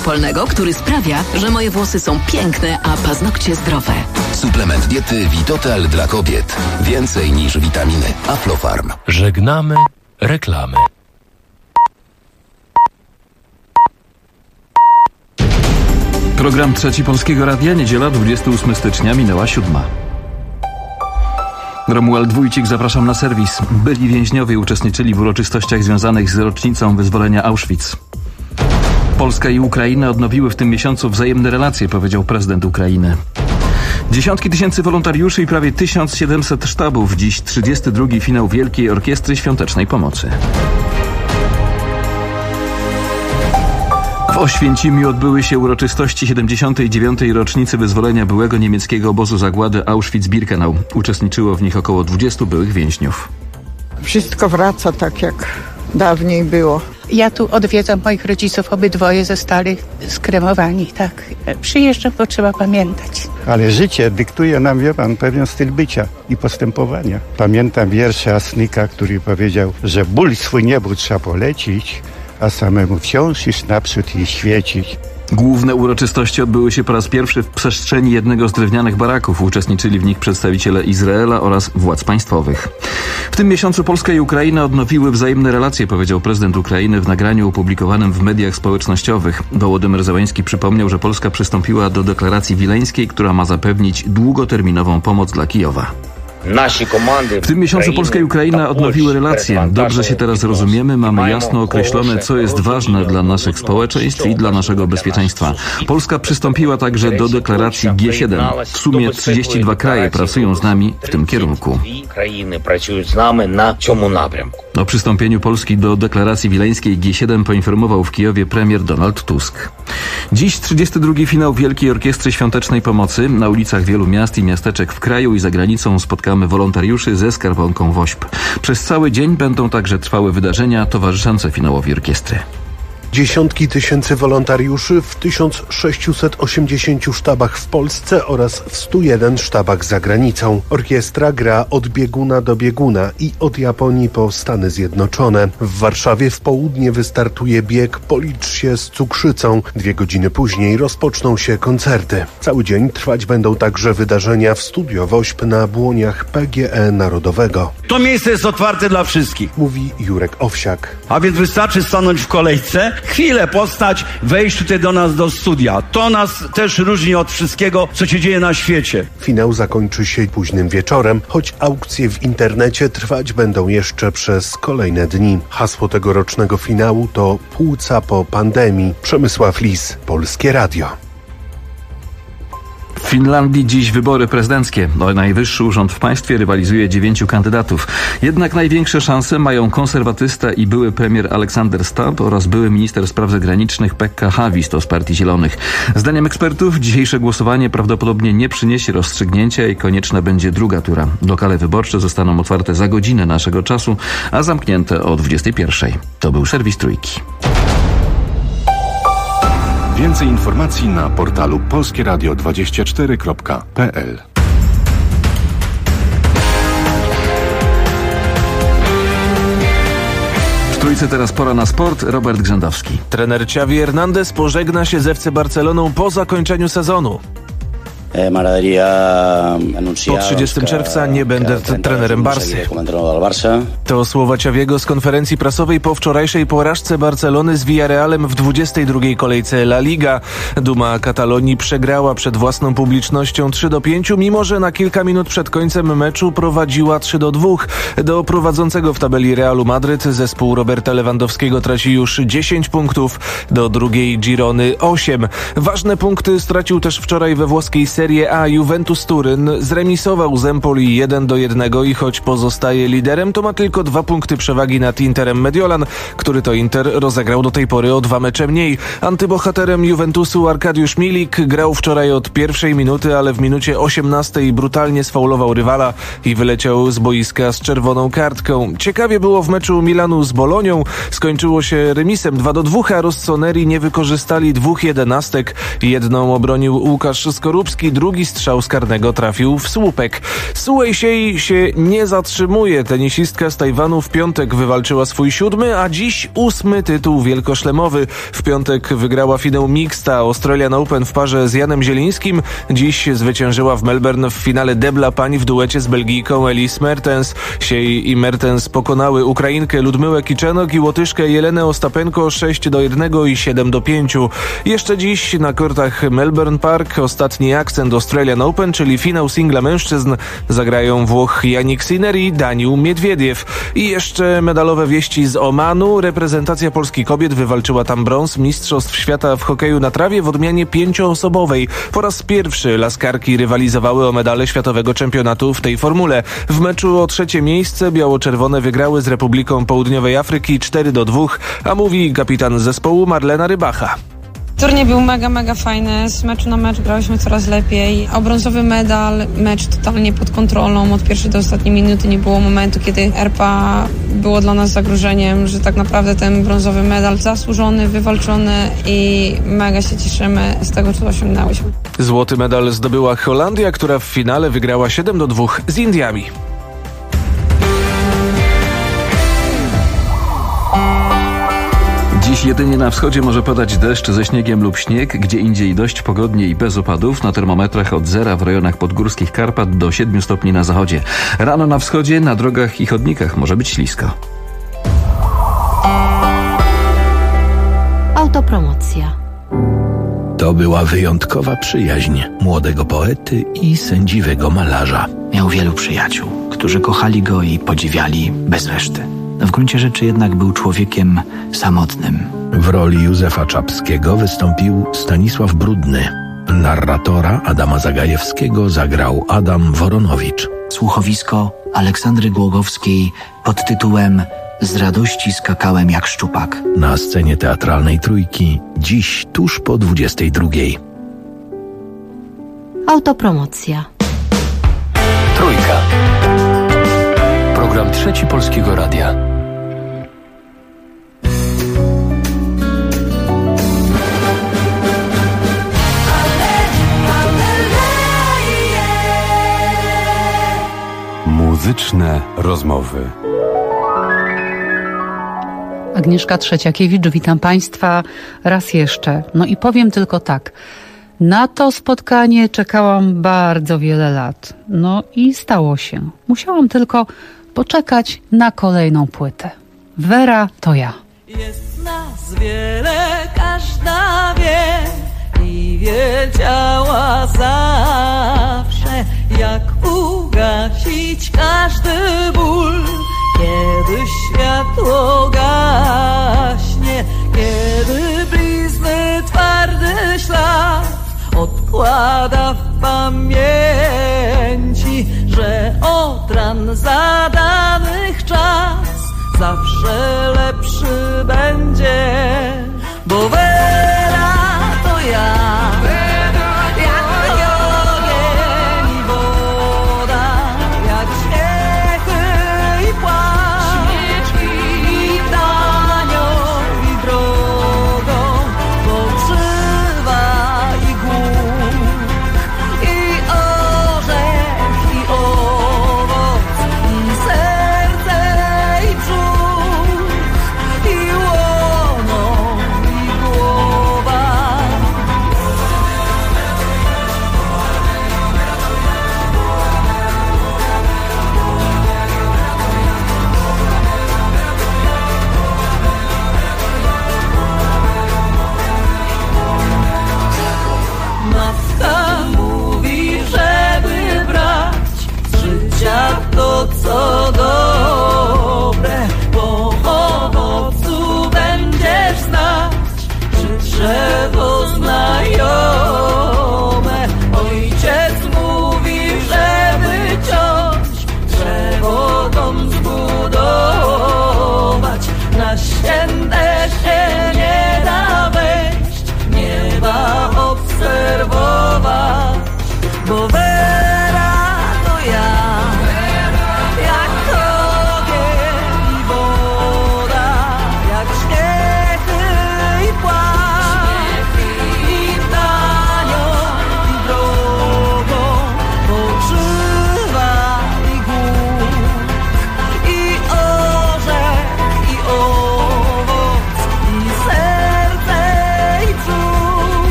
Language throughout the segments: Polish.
polnego, który sprawia, że moje włosy są piękne, a paznokcie zdrowe. Suplement diety Vitotal dla kobiet. Więcej niż witaminy. Aflofarm. Żegnamy reklamy. Program Trzeci Polskiego Radia, niedziela 28 stycznia, minęła 7. Romuald Wójcik, zapraszam na serwis. Byli więźniowie uczestniczyli w uroczystościach związanych z rocznicą wyzwolenia Auschwitz. Polska i Ukraina odnowiły w tym miesiącu wzajemne relacje, powiedział prezydent Ukrainy. Dziesiątki tysięcy wolontariuszy i prawie 1700 sztabów. Dziś 32. finał Wielkiej Orkiestry Świątecznej Pomocy. W Oświęcimiu odbyły się uroczystości 79. rocznicy wyzwolenia byłego niemieckiego obozu zagłady Auschwitz-Birkenau. Uczestniczyło w nich około 20 byłych więźniów. Wszystko wraca tak, jak dawniej było. Ja tu odwiedzam moich rodziców, obydwoje zostali skremowani, tak. Przyjeżdżam, bo trzeba pamiętać. Ale życie dyktuje nam, wie pan, pewien styl bycia i postępowania. Pamiętam wiersze Asnika, który powiedział, że ból swój niebóg trzeba polecić, a samemu wciąż iść naprzód i świecić. Główne uroczystości odbyły się po raz pierwszy w przestrzeni jednego z drewnianych baraków. Uczestniczyli w nich przedstawiciele Izraela oraz władz państwowych. W tym miesiącu Polska i Ukraina odnowiły wzajemne relacje, powiedział prezydent Ukrainy w nagraniu opublikowanym w mediach społecznościowych. Wołodymyr Zełenski przypomniał, że Polska przystąpiła do deklaracji wileńskiej, która ma zapewnić długoterminową pomoc dla Kijowa. W tym miesiącu Polska i Ukraina odnowiły relacje. Dobrze się teraz rozumiemy, mamy jasno określone, co jest ważne dla naszych społeczeństw i dla naszego bezpieczeństwa. Polska przystąpiła także do deklaracji G7. W sumie 32 kraje pracują z nami w tym kierunku. O przystąpieniu Polski do deklaracji wileńskiej G7 poinformował w Kijowie premier Donald Tusk. Dziś 32. finał Wielkiej Orkiestry Świątecznej Pomocy. Na ulicach wielu miast i miasteczek w kraju i za granicą spotkamy wolontariuszy ze skarbonką WOŚP. Przez cały dzień będą także trwały wydarzenia towarzyszące finałowi orkiestry. Dziesiątki tysięcy wolontariuszy w 1680 sztabach w Polsce oraz w 101 sztabach za granicą. Orkiestra gra od bieguna do bieguna i od Japonii po Stany Zjednoczone. W Warszawie w południe wystartuje bieg Policz się z cukrzycą. 2 godziny później rozpoczną się koncerty. Cały dzień trwać będą także wydarzenia w Studio WOŚP na błoniach PGE Narodowego. To miejsce jest otwarte dla wszystkich, mówi Jurek Owsiak. A więc wystarczy stanąć w kolejce, chwilę postać, wejść tutaj do nas do studia. To nas też różni od wszystkiego, co się dzieje na świecie. Finał zakończy się późnym wieczorem, choć aukcje w internecie trwać będą jeszcze przez kolejne dni. Hasło tegorocznego finału to Płuca po pandemii. Przemysław Lis, Polskie Radio. W Finlandii dziś wybory prezydenckie. O najwyższy urząd w państwie rywalizuje 9 kandydatów. Jednak największe szanse mają konserwatysta i były premier Aleksander Stubb oraz były minister spraw zagranicznych Pekka Haavisto z Partii Zielonych. Zdaniem ekspertów dzisiejsze głosowanie prawdopodobnie nie przyniesie rozstrzygnięcia i konieczna będzie druga tura. Lokale wyborcze zostaną otwarte za godzinę naszego czasu, a zamknięte o 21:00. To był serwis Trójki. Więcej informacji na portalu polskieradio24.pl. W Trójce teraz pora na sport. Robert Grzędowski. Trener Xavi Hernandez pożegna się z FC Barceloną po zakończeniu sezonu. Po 30 czerwca nie będę trenerem Barsy. To słowa Xaviego z konferencji prasowej po wczorajszej porażce Barcelony z Villarrealem w 22. kolejce La Liga. Duma Katalonii przegrała przed własną publicznością 3-5, mimo że na kilka minut przed końcem meczu prowadziła 3-2. Do prowadzącego w tabeli Realu Madryt zespół Roberta Lewandowskiego traci już 10 punktów, do drugiej Girony 8. Ważne punkty stracił też wczoraj we włoskiej Serie A Juventus Turyn. Zremisował z Empoli 1-1 i choć pozostaje liderem, to ma tylko 2 punkty przewagi nad Interem Mediolan, który to Inter rozegrał do tej pory o 2 mecze mniej. Antybohaterem Juventusu Arkadiusz Milik grał wczoraj od pierwszej minuty, ale w minucie 18 brutalnie sfaulował rywala i wyleciał z boiska z czerwoną kartką. Ciekawie było w meczu Milanu z Bolonią. Skończyło się remisem 2-2, a Rossoneri nie wykorzystali 2 jedenastek. Jedną obronił Łukasz Skorupski, i drugi strzał z karnego trafił w słupek. Sue Siei się nie zatrzymuje. Tenisistka z Tajwanu w piątek wywalczyła swój 7., a dziś 8. tytuł wielkoszlemowy. W piątek wygrała finał mixta Australian Open w parze z Janem Zielińskim. Dziś zwyciężyła w Melbourne w finale debla pań w duecie z Belgijką Elise Mertens. Siei i Mertens pokonały Ukrainkę Ludmyłę Kiczenok i Łotyszkę Jelenę Ostapenko 6-1 i 7-5. Jeszcze dziś na kortach Melbourne Park ostatni akcent Australian Open, czyli finał singla mężczyzn. Zagrają Włoch Jannik Sinner i Daniil Miedwiediew. I jeszcze medalowe wieści z Omanu. Reprezentacja Polski kobiet wywalczyła tam brąz Mistrzostw Świata w hokeju na trawie w odmianie 5-osobowej. Po raz pierwszy laskarki rywalizowały o medale światowego czempionatu w tej formule. W meczu o 3. miejsce biało-czerwone wygrały z Republiką Południowej Afryki 4-2, a mówi kapitan zespołu Marlena Rybacha. Turniej był mega fajny, z meczu na mecz grałyśmy coraz lepiej. O brązowy medal, mecz totalnie pod kontrolą, od pierwszej do ostatniej minuty nie było momentu, kiedy RPA było dla nas zagrożeniem, że tak naprawdę ten brązowy medal zasłużony, wywalczony i mega się cieszymy z tego, co osiągnęłyśmy. Złoty medal zdobyła Holandia, która w finale wygrała 7-2 z Indiami. Dziś jedynie na wschodzie może padać deszcz ze śniegiem lub śnieg, gdzie indziej dość pogodnie i bez opadów. Na termometrach od 0 w rejonach podgórskich Karpat do 7 stopni na zachodzie. Rano na wschodzie, na drogach i chodnikach może być ślisko. Autopromocja. To była wyjątkowa przyjaźń młodego poety i sędziwego malarza. Miał wielu przyjaciół, którzy kochali go i podziwiali bez reszty. W gruncie rzeczy jednak był człowiekiem samotnym. W roli Józefa Czapskiego wystąpił Stanisław Brudny. Narratora Adama Zagajewskiego zagrał Adam Woronowicz. Słuchowisko Aleksandry Głogowskiej pod tytułem Z radości skakałem jak szczupak. Na scenie teatralnej Trójki dziś tuż po 22. Autopromocja. Trójka. Program Trzeci Polskiego Radia. Muzyczne rozmowy. Agnieszka Trzeciakiewicz, witam Państwa raz jeszcze. No i powiem tylko tak. Na to spotkanie czekałam bardzo wiele lat. No i stało się. Musiałam tylko poczekać na kolejną płytę. Wera to ja. Jest nas wiele, każda wie i wiedziała zawsze, jak ugasić każdy ból, kiedy światło gaśnie, kiedy blizny twardy ślad odkłada w pamięci, że od ran zadanych czas zawsze lepszy będzie, bo Wera to ja, jak ogień i woda, jak śmiechy i płacz, i tanią i drogą, pokrzywa i głód, i orzech i owoc, i serce i brzuch, i łono i głos.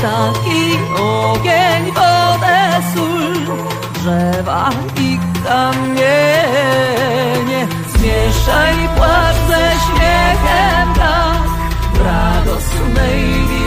ptaki, ogień, wodę, sól, drzewa i kamienie. Zmieszaj płacz ze śmiechem tak, w radosnej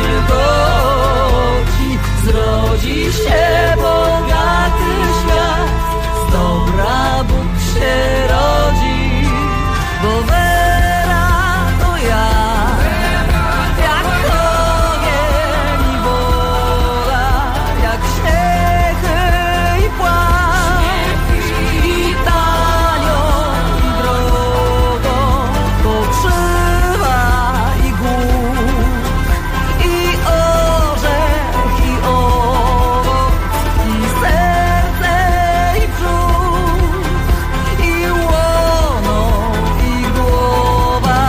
wilgoci zrodzi się bogaty świat, z dobra Bóg się rodzi, bo Wera to ja, jak ogień i woda, jak śnieg i płaszcz, i tanio i drogo, pokrzywa i głód, i orzech i owoc, i serce i brzuch, i łono i głowa.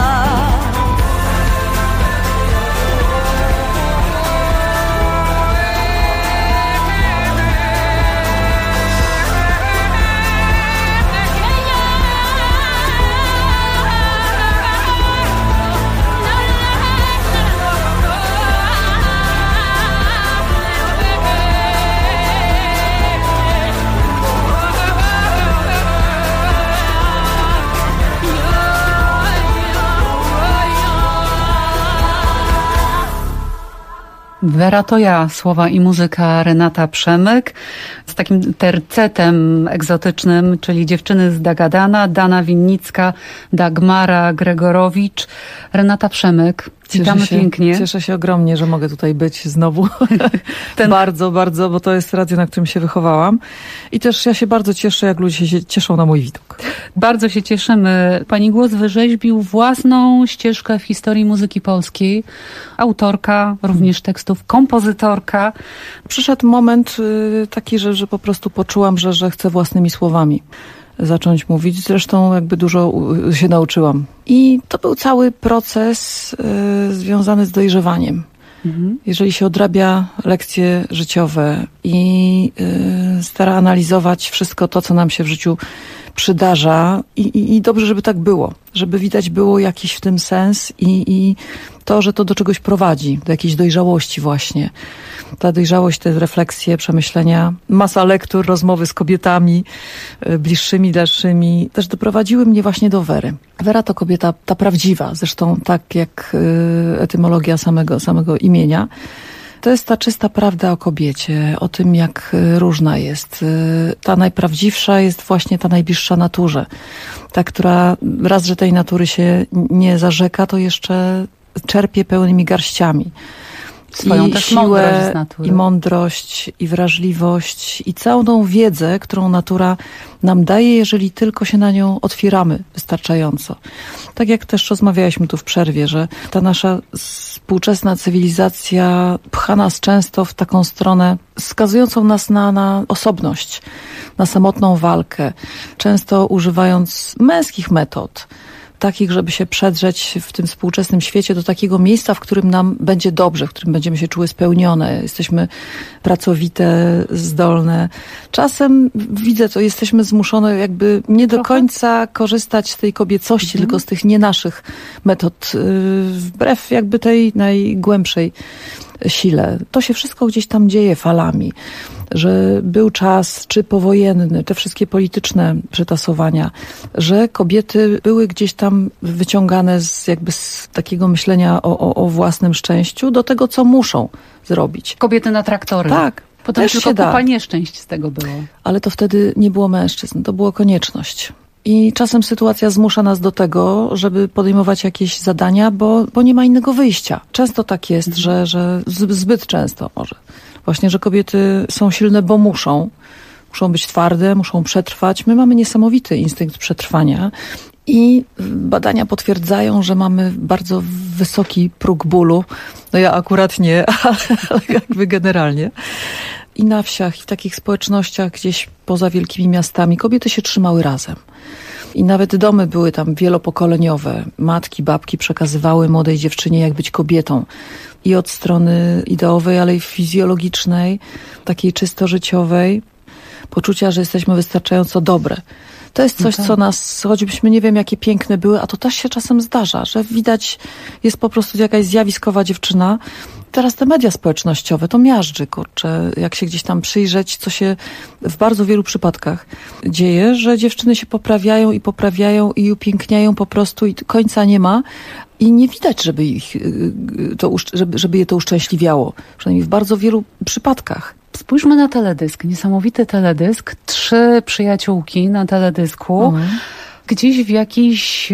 Wera to ja, słowa i muzyka Renata Przemyk z takim tercetem egzotycznym, czyli dziewczyny z Dagadana, Dana Winnicka, Dagmara Gregorowicz, Renata Przemyk. Witamy pięknie. Cieszę się ogromnie, że mogę tutaj być znowu. Bardzo, bardzo, bo to jest radio, na którym się wychowałam. I też ja się bardzo cieszę, jak ludzie się cieszą na mój widok. Bardzo się cieszymy. Pani głos wyrzeźbił własną ścieżkę w historii muzyki polskiej. Autorka, również tekstów, kompozytorka. Przyszedł moment taki, że po prostu poczułam, że chcę własnymi słowami zacząć mówić. Zresztą jakby dużo się nauczyłam. I to był cały proces związany z dojrzewaniem. Jeżeli się odrabia lekcje życiowe i stara analizować wszystko to, co nam się w życiu przydarza i dobrze, żeby tak było. Żeby widać było jakiś w tym sens i to, że to do czegoś prowadzi, do jakiejś dojrzałości właśnie. Ta dojrzałość, te refleksje, przemyślenia, masa lektur, rozmowy z kobietami bliższymi, dalszymi, też doprowadziły mnie właśnie do Wery. Wera to kobieta, ta prawdziwa, zresztą tak jak etymologia samego imienia. To jest ta czysta prawda o kobiecie, o tym, jak różna jest. Ta najprawdziwsza jest właśnie ta najbliższa naturze. Ta, która raz, że tej natury się nie zarzeka, to jeszcze czerpie pełnymi garściami. Swoją I też siłę, mądrość z natury. i mądrość, i wrażliwość, i całą tą wiedzę, którą natura nam daje, jeżeli tylko się na nią otwieramy wystarczająco. Tak jak też rozmawialiśmy tu w przerwie, że ta nasza współczesna cywilizacja pcha nas często w taką stronę skazującą nas na osobność, na samotną walkę, często używając męskich metod, takich, żeby się przedrzeć w tym współczesnym świecie do takiego miejsca, w którym nam będzie dobrze, w którym będziemy się czuły spełnione. Jesteśmy pracowite, zdolne. Czasem widzę to, jesteśmy zmuszone jakby nie do końca korzystać z tej kobiecości, tylko z tych nie naszych metod, wbrew jakby tej najgłębszej sile. To się wszystko gdzieś tam dzieje falami, że był czas, czy powojenny, te wszystkie polityczne przetasowania, że kobiety były gdzieś tam wyciągane z takiego myślenia o własnym szczęściu do tego, co muszą zrobić. Kobiety na traktory. Tak. Potem też tylko się kupa nieszczęść z tego było. Ale to wtedy nie było mężczyzn, to była konieczność. I czasem sytuacja zmusza nas do tego, żeby podejmować jakieś zadania, bo nie ma innego wyjścia. Często tak jest, że zbyt często może. Właśnie, że kobiety są silne, bo muszą być twarde, muszą przetrwać. My mamy niesamowity instynkt przetrwania i badania potwierdzają, że mamy bardzo wysoki próg bólu. No ja akurat nie, ale jakby generalnie. I na wsiach, i w takich społecznościach gdzieś poza wielkimi miastami kobiety się trzymały razem. I nawet domy były tam wielopokoleniowe. Matki, babki przekazywały młodej dziewczynie, jak być kobietą. I od strony ideowej, ale i fizjologicznej, takiej czysto życiowej. Poczucia, że jesteśmy wystarczająco dobre. To jest coś, co nas, choćbyśmy nie wiem, jakie piękne były, a to też się czasem zdarza, że widać, jest po prostu jakaś zjawiskowa dziewczyna teraz te media społecznościowe, to miażdży, kurczę, jak się gdzieś tam przyjrzeć, co się w bardzo wielu przypadkach dzieje, że dziewczyny się poprawiają i upiękniają po prostu i końca nie ma. I nie widać, żeby je to uszczęśliwiało. Przynajmniej w bardzo wielu przypadkach. Spójrzmy na teledysk. Niesamowity teledysk. 3 przyjaciółki na teledysku. Gdzieś w jakiejś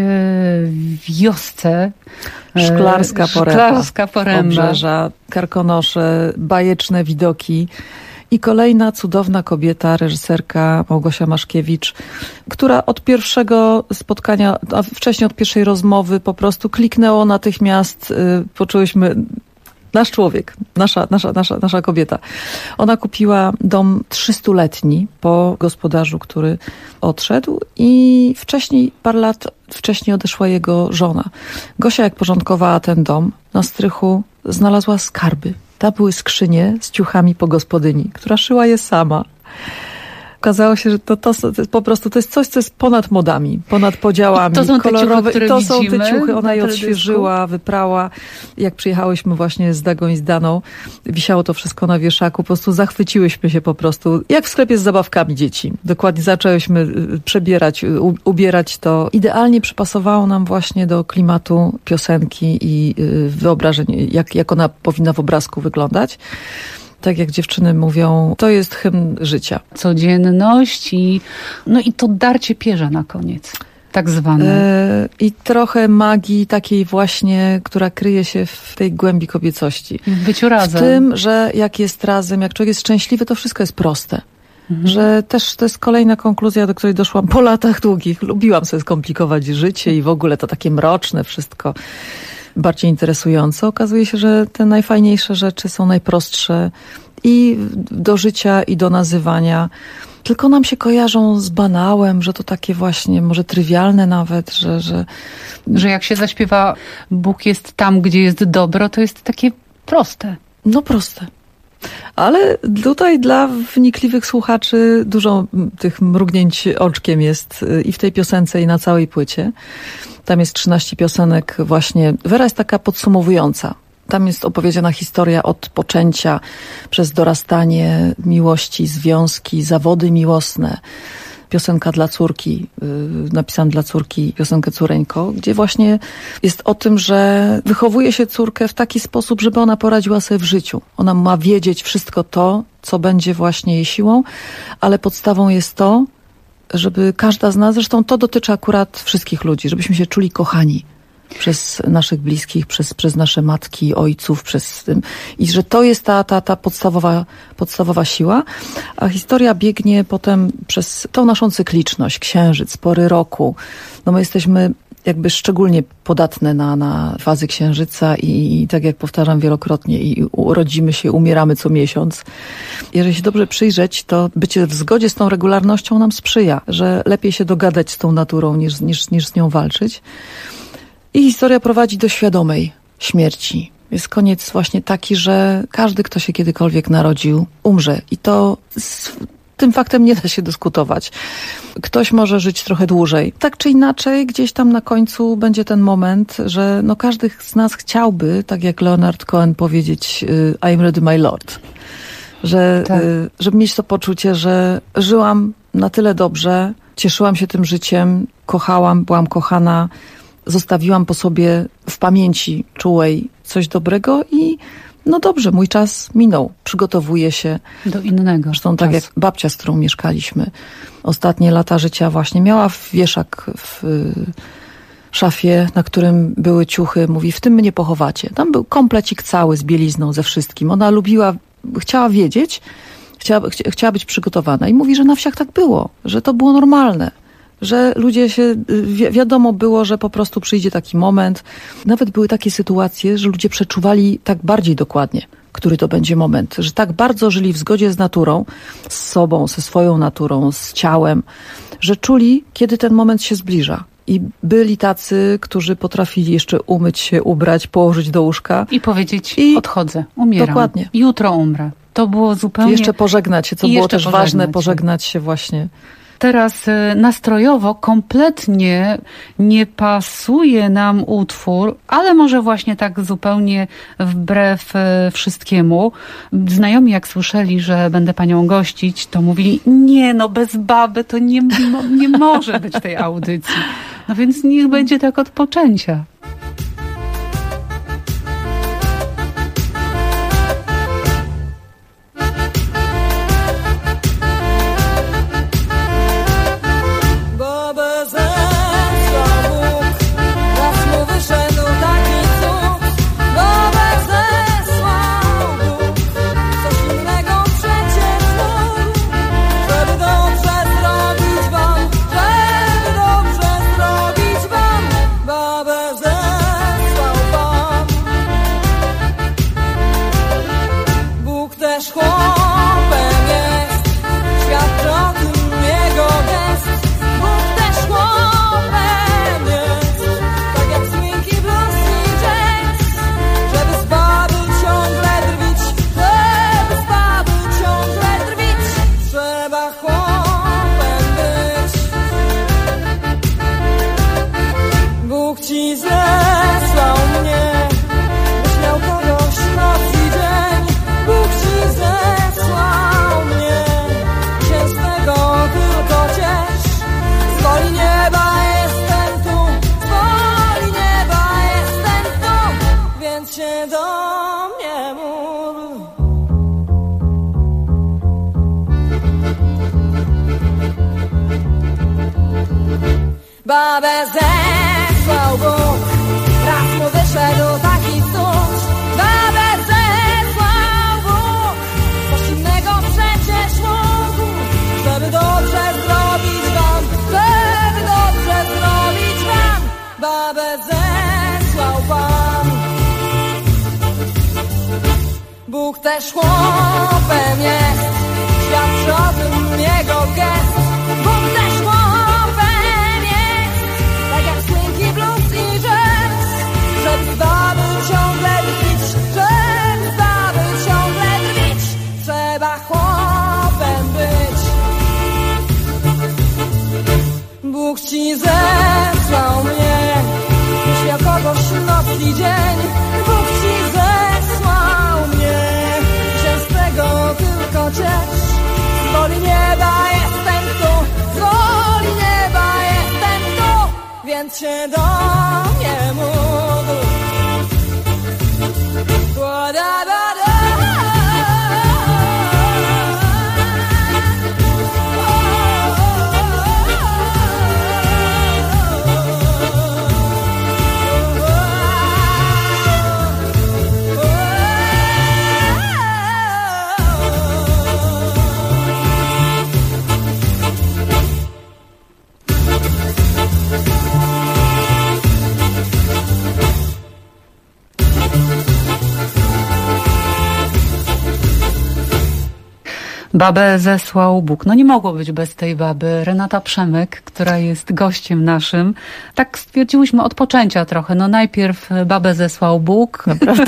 wiosce. Szklarska Poręba. Obrzeża, Karkonosze, bajeczne widoki. I kolejna cudowna kobieta, reżyserka Małgosia Maszkiewicz, która od pierwszego spotkania, a wcześniej od pierwszej rozmowy po kliknęło natychmiast, poczułyśmy nasz człowiek, nasza kobieta. Ona kupiła dom 300-letni po gospodarzu, który odszedł i parę lat wcześniej odeszła jego żona. Gosia, jak porządkowała ten dom, na strychu znalazła skarby. Tam były skrzynie z ciuchami po gospodyni, która szyła je sama. Okazało się, że to po prostu to jest coś, co jest ponad modami, ponad podziałami. To są kolorowe. Te ciuchy, to są te ciuchy. Ona je odświeżyła, wyprała. Jak przyjechałyśmy właśnie z Dagą i z Daną, wisiało to wszystko na wieszaku. Po prostu zachwyciłyśmy się po prostu. Jak w sklepie z zabawkami dzieci. Dokładnie zaczęłyśmy przebierać, ubierać to. Idealnie przypasowało nam właśnie do klimatu piosenki i wyobrażeń, jak ona powinna w obrazku wyglądać. Tak jak dziewczyny mówią, to jest hymn życia. Codzienność i to darcie pierza na koniec, tak zwane. I trochę magii takiej właśnie, która kryje się w tej głębi kobiecości. W byciu razem. W tym, że jak jest razem, jak człowiek jest szczęśliwy, to wszystko jest proste. Że też to jest kolejna konkluzja, do której doszłam po latach długich. Lubiłam sobie skomplikować życie i w ogóle to takie mroczne wszystko. Bardziej interesujące. Okazuje się, że te najfajniejsze rzeczy są najprostsze i do życia, i do nazywania. Tylko nam się kojarzą z banałem, że to takie właśnie, może trywialne nawet, że jak się zaśpiewa Bóg jest tam, gdzie jest dobro, to jest takie proste. No proste. Ale tutaj dla wnikliwych słuchaczy dużo tych mrugnięć oczkiem jest i w tej piosence, i na całej płycie. Tam jest 13 piosenek właśnie. Wera jest taka podsumowująca. Tam jest opowiedziana historia od poczęcia, przez dorastanie, miłości, związki, zawody miłosne. Piosenka dla córki, napisana dla córki, piosenkę Córeńko, gdzie właśnie jest o tym, że wychowuje się córkę w taki sposób, żeby ona poradziła sobie w życiu. Ona ma wiedzieć wszystko to, co będzie właśnie jej siłą, ale podstawą jest to, żeby każda z nas, zresztą to dotyczy akurat wszystkich ludzi, żebyśmy się czuli kochani przez naszych bliskich, przez nasze matki, ojców, i że to jest ta podstawowa siła, a historia biegnie potem przez tą naszą cykliczność, księżyc, pory roku. No my jesteśmy jakby szczególnie podatne na fazy księżyca i tak jak powtarzam wielokrotnie, i urodzimy się, umieramy co miesiąc. Jeżeli się dobrze przyjrzeć, to bycie w zgodzie z tą regularnością nam sprzyja, że lepiej się dogadać z tą naturą niż z nią walczyć. I historia prowadzi do świadomej śmierci. Jest koniec właśnie taki, że każdy, kto się kiedykolwiek narodził, umrze. I to z tym faktem nie da się dyskutować. Ktoś może żyć trochę dłużej. Tak czy inaczej, gdzieś tam na końcu będzie ten moment, że każdy z nas chciałby, tak jak Leonard Cohen, powiedzieć I'm ready, my lord. Żeby mieć to poczucie, że żyłam na tyle dobrze, cieszyłam się tym życiem, kochałam, byłam kochana, zostawiłam po sobie w pamięci czułej coś dobrego i no dobrze, mój czas minął. Przygotowuję się do innego. Zresztą tak jak babcia, z którą mieszkaliśmy. Ostatnie lata życia właśnie miała wieszak w szafie, na którym były ciuchy. Mówi, w tym mnie pochowacie. Tam był komplecik cały z bielizną, ze wszystkim. Ona lubiła, chciała wiedzieć, chciała być przygotowana. I mówi, że na wsiach tak było, że to było normalne. Że ludzie się, wiadomo było, że po prostu przyjdzie taki moment. Nawet były takie sytuacje, że ludzie przeczuwali tak bardziej dokładnie, który to będzie moment. Że tak bardzo żyli w zgodzie z naturą, z sobą, ze swoją naturą, z ciałem, że czuli, kiedy ten moment się zbliża. I byli tacy, którzy potrafili jeszcze umyć się, ubrać, położyć do łóżka. I powiedzieć, odchodzę, umieram. Dokładnie. Jutro umrę. To było zupełnie... I jeszcze pożegnać się, co było też ważne, pożegnać się właśnie Teraz nastrojowo kompletnie nie pasuje nam utwór, ale może właśnie tak zupełnie wbrew wszystkiemu. Znajomi jak słyszeli, że będę panią gościć, to mówili, nie no, bez baby to nie może być tej audycji. No więc niech będzie tak od poczęcia. Babę zesłał Bóg, raz mu wyszedł taki cud. Babę zesłał Bóg, coś innego przecież mógł, żeby dobrze zrobić wam, żeby dobrze zrobić wam. Babę zesłał Pan. Bóg też chłopem jest, świadczy o tym jego gest. Bóg też żeby zdobyć ciągle drwić, żeby zdobyć ciągle drwić, trzeba chłopem być. Bóg ci zesłał mnie, myśl o kogoś noc i dzień. Bóg ci zesłał mnie, się z tego tylko ciesz. Z woli nieba jestem tu, z woli nieba jestem tu, więc się do mnie módl. Babę zesłał Bóg. No nie mogło być bez tej baby. Renata Przemyk, która jest gościem naszym. Tak stwierdziłyśmy od poczęcia trochę. No najpierw babę zesłał Bóg. Naprawdę.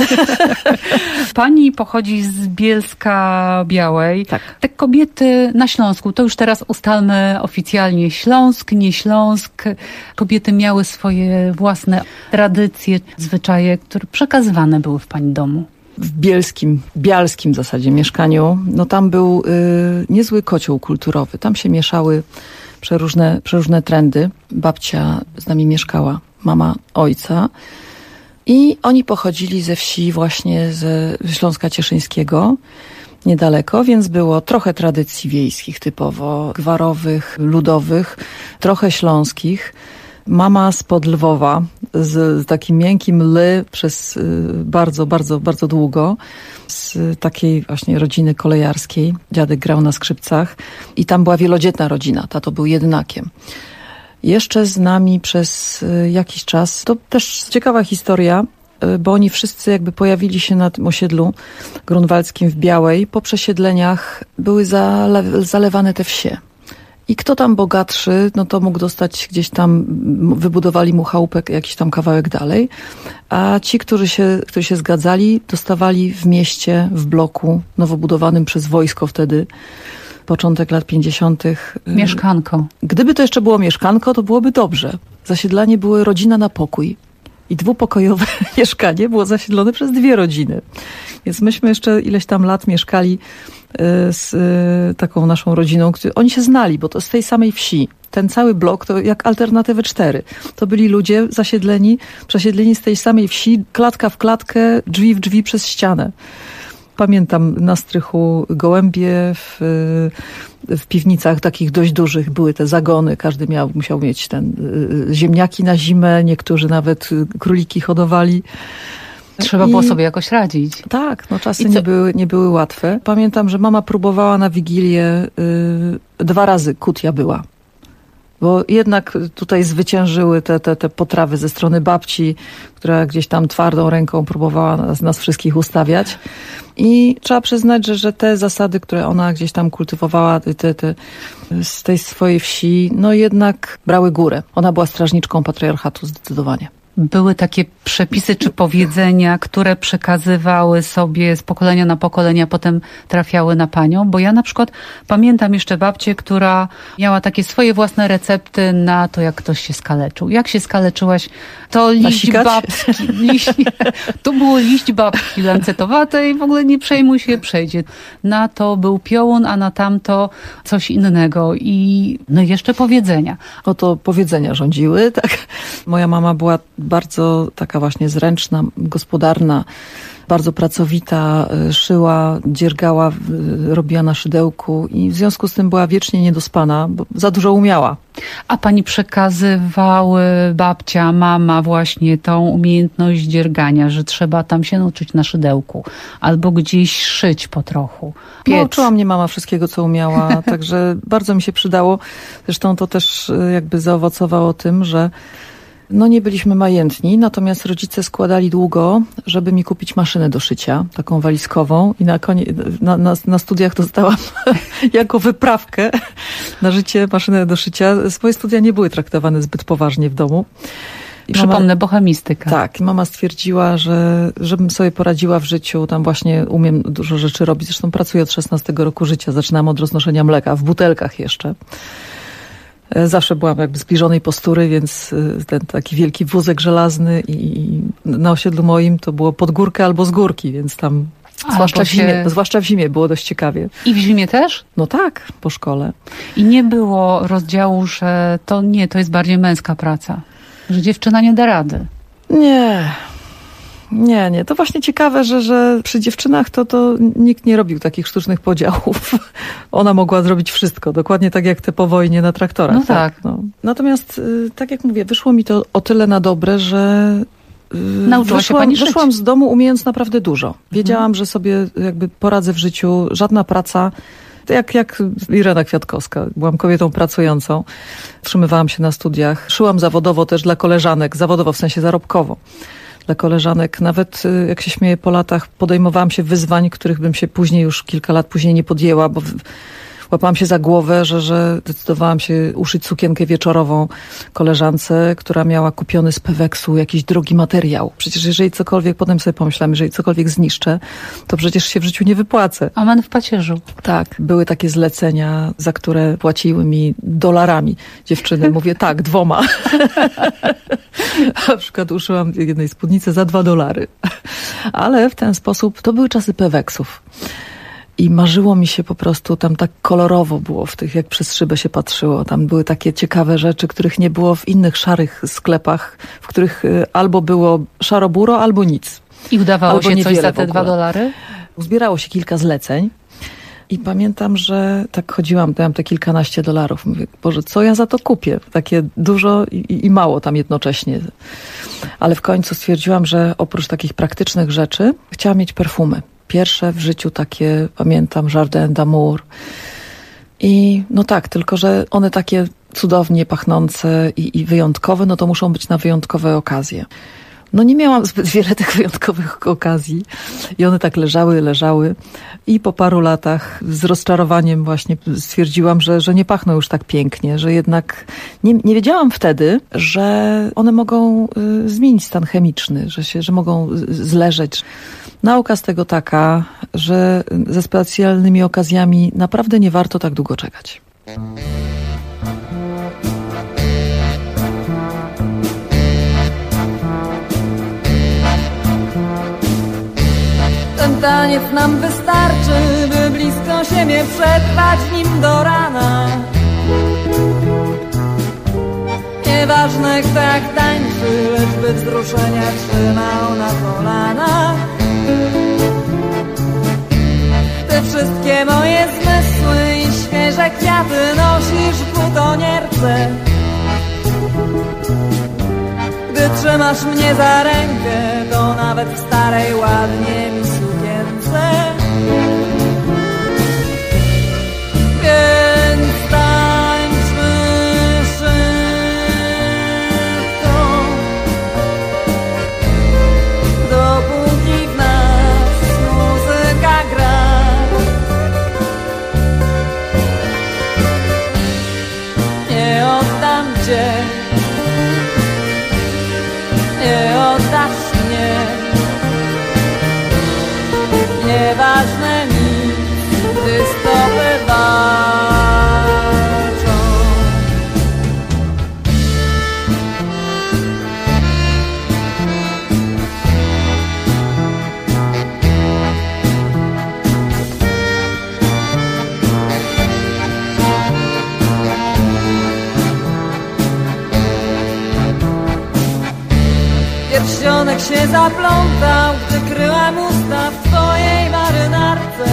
Pani pochodzi z Bielska Białej. Tak. Te kobiety na Śląsku, to już teraz ustalmy oficjalnie Śląsk, nie Śląsk. Kobiety miały swoje własne tradycje, zwyczaje, które przekazywane były w pani domu. W bialskim w zasadzie mieszkaniu, no tam był niezły kocioł kulturowy. Tam się mieszały przeróżne trendy. Babcia z nami mieszkała, mama ojca. I oni pochodzili ze wsi właśnie ze Śląska Cieszyńskiego, niedaleko, więc było trochę tradycji wiejskich typowo, gwarowych, ludowych, trochę śląskich. Mama spod Lwowa z takim miękkim ly przez bardzo długo, z takiej właśnie rodziny kolejarskiej. Dziadek grał na skrzypcach i tam była wielodzietna rodzina, tato był jednakiem. Jeszcze z nami przez jakiś czas, to też ciekawa historia, bo oni wszyscy jakby pojawili się na tym osiedlu grunwaldzkim w Białej. Po przesiedleniach były zalewane te wsie. I kto tam bogatszy, no to mógł dostać gdzieś tam, wybudowali mu chałupę jakiś tam kawałek dalej, a ci, którzy się zgadzali, dostawali w mieście, w bloku nowo budowanym przez wojsko wtedy, początek lat 50. Mieszkanko. Gdyby to jeszcze było mieszkanko, to byłoby dobrze. Zasiedlanie były rodzina na pokój. I dwupokojowe mieszkanie było zasiedlone przez 2 rodziny. Więc myśmy jeszcze ileś tam lat mieszkali z taką naszą rodziną. Oni się znali, bo to z tej samej wsi. Ten cały blok to jak Alternatywy 4. To byli ludzie przesiedleni z tej samej wsi, klatka w klatkę, drzwi w drzwi przez ścianę. Pamiętam na strychu gołębie, w piwnicach takich dość dużych były te zagony. Każdy musiał mieć ziemniaki na zimę, niektórzy nawet króliki hodowali. Trzeba było sobie jakoś radzić. Tak, czasy nie były łatwe. Pamiętam, że mama próbowała na Wigilię 2 razy kutia była. Bo jednak tutaj zwyciężyły te potrawy ze strony babci, która gdzieś tam twardą ręką próbowała nas wszystkich ustawiać. I trzeba przyznać, że te zasady, które ona gdzieś tam kultywowała z tej swojej wsi, jednak brały górę. Ona była strażniczką patriarchatu zdecydowanie. Były takie przepisy czy powiedzenia, które przekazywały sobie z pokolenia na pokolenie, a potem trafiały na panią? Bo ja na przykład pamiętam jeszcze babcię, która miała takie swoje własne recepty na to, jak ktoś się skaleczył. Jak się skaleczyłaś, to liść babki. Tu było liść babki lancetowatej, w ogóle nie przejmuj się, przejdzie. Na to był piołun, a na tamto coś innego. I jeszcze powiedzenia. Oto powiedzenia rządziły, tak. Moja mama była bardzo taka właśnie zręczna, gospodarna, bardzo pracowita, szyła, dziergała, robiła na szydełku i w związku z tym była wiecznie niedospana, bo za dużo umiała. A pani przekazywały babcia, mama właśnie tą umiejętność dziergania, że trzeba tam się nauczyć na szydełku albo gdzieś szyć po trochu. Nauczyła mnie mama wszystkiego, co umiała, także bardzo mi się przydało. Zresztą to też jakby zaowocowało tym, że nie byliśmy majętni, natomiast rodzice składali długo, żeby mi kupić maszynę do szycia, taką walizkową i na studiach dostałam jako wyprawkę na życie maszynę do szycia. Moje studia nie były traktowane zbyt poważnie w domu. Przypomnę, bohemistyka. Tak, mama stwierdziła, że żebym sobie poradziła w życiu, tam właśnie umiem dużo rzeczy robić, zresztą pracuję od 16 roku życia, zaczynam od roznoszenia mleka, w butelkach jeszcze. Zawsze byłam jakby zbliżonej postury, więc ten taki wielki wózek żelazny i na osiedlu moim to było pod górkę albo z górki, więc tam zwłaszcza w zimie było dość ciekawie. I w zimie też? No tak, po szkole. I nie było rozdziału, że to jest bardziej męska praca, że dziewczyna nie da rady. Nie. To właśnie ciekawe, że przy dziewczynach to nikt nie robił takich sztucznych podziałów. Ona mogła zrobić wszystko, dokładnie tak jak te po wojnie na traktorach. No tak. Natomiast, tak jak mówię, wyszło mi to o tyle na dobre, że nauczyła się pani szyć. Wyszłam z domu umiejąc naprawdę dużo. Wiedziałam, że sobie jakby poradzę w życiu, żadna praca. Jak Irena Kwiatkowska. Byłam kobietą pracującą. Wstrzymywałam się na studiach. Szyłam zawodowo też dla koleżanek. Zawodowo w sensie zarobkowo. Dla koleżanek. Nawet jak się śmieję po latach, podejmowałam się wyzwań, których bym się kilka lat później nie podjęła, bo łapałam się za głowę, że decydowałam się uszyć sukienkę wieczorową koleżance, która miała kupiony z Peweksu jakiś drogi materiał. Przecież jeżeli cokolwiek, potem sobie pomyślałam, jeżeli cokolwiek zniszczę, to przecież się w życiu nie wypłacę. Amen w pacierzu. Tak, były takie zlecenia, za które płaciły mi dolarami. Dziewczyny, mówię tak, 2. Na przykład uszyłam jednej spódnicy za $2. Ale w ten sposób, to były czasy Peweksów. I marzyło mi się po prostu, tam tak kolorowo było w tych, jak przez szybę się patrzyło. Tam były takie ciekawe rzeczy, których nie było w innych szarych sklepach, w których albo było szaro-buro, albo nic. I udawało się coś za te $2? Zbierało się kilka zleceń. I pamiętam, że tak chodziłam, dałam te kilkanaście $. Mówię, Boże, co ja za to kupię? Takie dużo i mało tam jednocześnie. Ale w końcu stwierdziłam, że oprócz takich praktycznych rzeczy chciałam mieć perfumy. Pierwsze w życiu takie, pamiętam, Jardin d'Amour. I no tak, tylko że one takie cudownie pachnące i wyjątkowe, no to muszą być na wyjątkowe okazje. No nie miałam zbyt wiele tych wyjątkowych okazji i one tak leżały i po paru latach z rozczarowaniem właśnie stwierdziłam, że nie pachną już tak pięknie, że jednak nie wiedziałam wtedy, że one mogą zmienić stan chemiczny, że mogą zleżeć. Nauka z tego taka, że ze specjalnymi okazjami naprawdę nie warto tak długo czekać. Ten taniec nam wystarczy, by blisko siebie przetrwać nim do rana. Nieważne kto jak tańczy, lecz by wzruszenia trzymał na kolanach. Te wszystkie moje zmysły i świeże kwiaty nosisz w butonierce. Gdy trzymasz mnie za rękę, to nawet w starej ładnie mi sukience. Więc tańczmy szybko, dopóki w nas muzyka gra. Nie oddam cię, nie oddasz mnie. Nieważne nic, gdy stopy walczą. Pierścionek się zaplątał, gdy kryłam usta w twojej marynarce.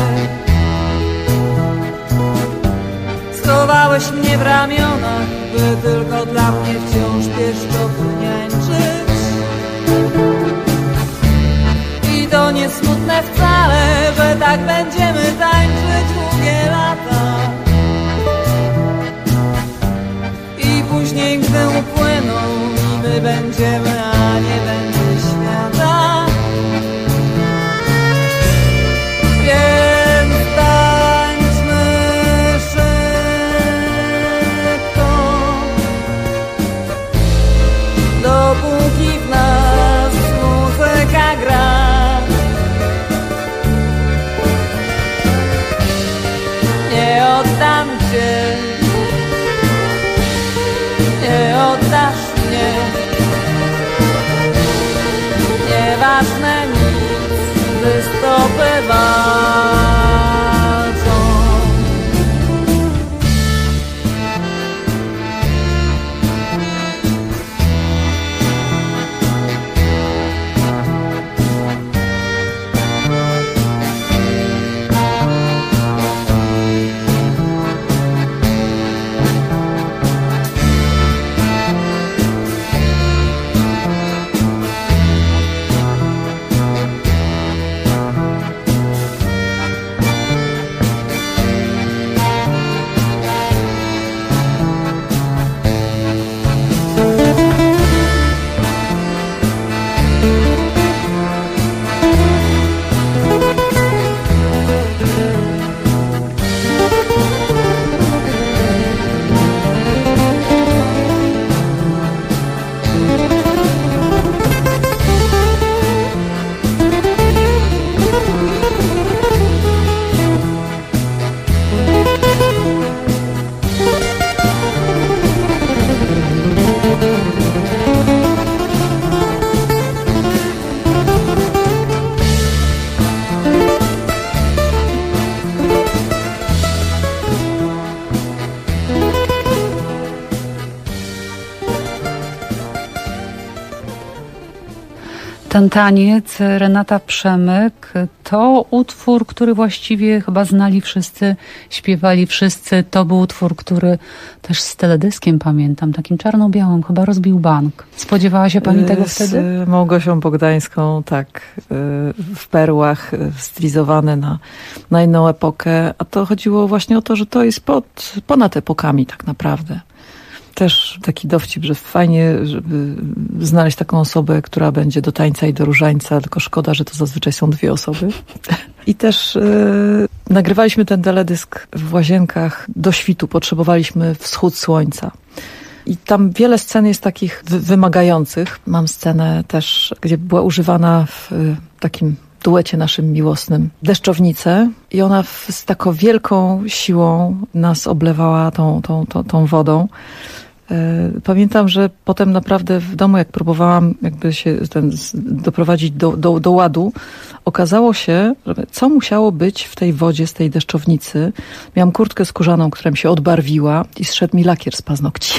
Schowałeś mnie w ramionach, by tylko dla mnie wciąż pieszczotnie niańczyć. I to nie smutne wcale, że tak będziemy tańczyć długie lata. I później, gdy upłyną i my będziemy, a nie będzie świata. Więc tańczmy szybko, dopóki w nas muzyka gra. Nie oddam cię, nie oddasz mnie. Nieważne nic, gdy stopy walczą. Ten taniec Renata Przemyk to utwór, który właściwie chyba znali wszyscy, śpiewali wszyscy. To był utwór, który też z teledyskiem pamiętam, takim czarno-białym, chyba Rozbił bank. Spodziewała się pani tego wtedy? Z Małgosią Bogdańską, tak, w perłach, stylizowane na inną epokę. A to chodziło właśnie o to, że to jest ponad epokami tak naprawdę. też taki dowcip, że fajnie, żeby znaleźć taką osobę, która będzie do tańca i do różańca, tylko szkoda, że to zazwyczaj są 2 osoby. I też nagrywaliśmy ten teledysk w Łazienkach do świtu, potrzebowaliśmy wschód słońca. I tam wiele scen jest takich wymagających. Mam scenę też, gdzie była używana w takim duecie naszym miłosnym deszczownicę i ona z taką wielką siłą nas oblewała tą wodą. Pamiętam, że potem naprawdę w domu, jak próbowałam jakby się doprowadzić do ładu, okazało się, że co musiało być w tej wodzie z tej deszczownicy. Miałam kurtkę skórzaną, która mi się odbarwiła i zszedł mi lakier z paznokci.